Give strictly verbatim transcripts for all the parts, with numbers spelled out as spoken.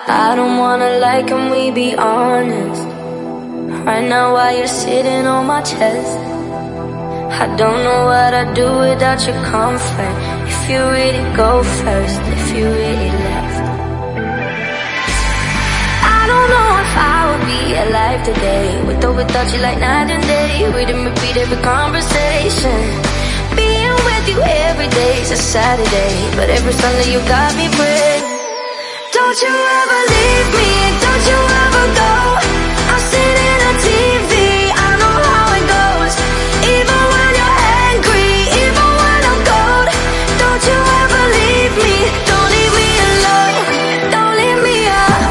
I don't wanna lie, can we be honest? Right now while you're sitting on my chest, I don't know what I'd do without your comfort. If you really go first, if you really left, I don't know if I would be alive today, with or without you like night and day. We didn't repeat every conversation. Being with you every day's a Saturday, but every Sunday you got me praying. Don't you ever leave me, don't you ever go. I'm sitting on T V, I know how it goes. Even when you're angry, even when I'm cold, don't you ever leave me, don't leave me alone, don't leave me up.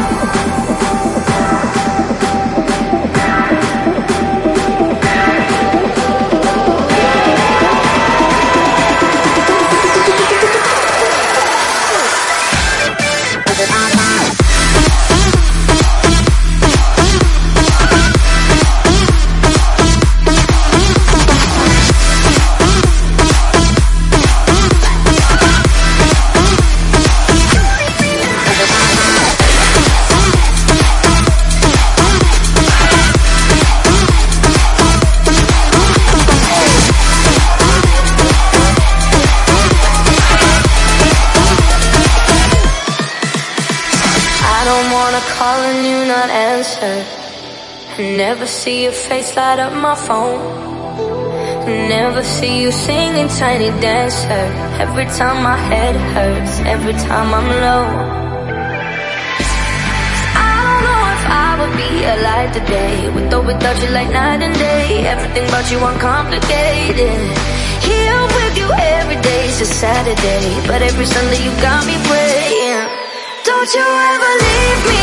Calling you not answer, never see your face light up my phone, never see you singing Tiny Dancer. Every time my head hurts, every time I'm low. I don't know if I would be alive today, with or without you like night and day. Everything about you uncomplicated. Here with you every day's a Saturday, but every Sunday you got me praying. Don't you ever leave me,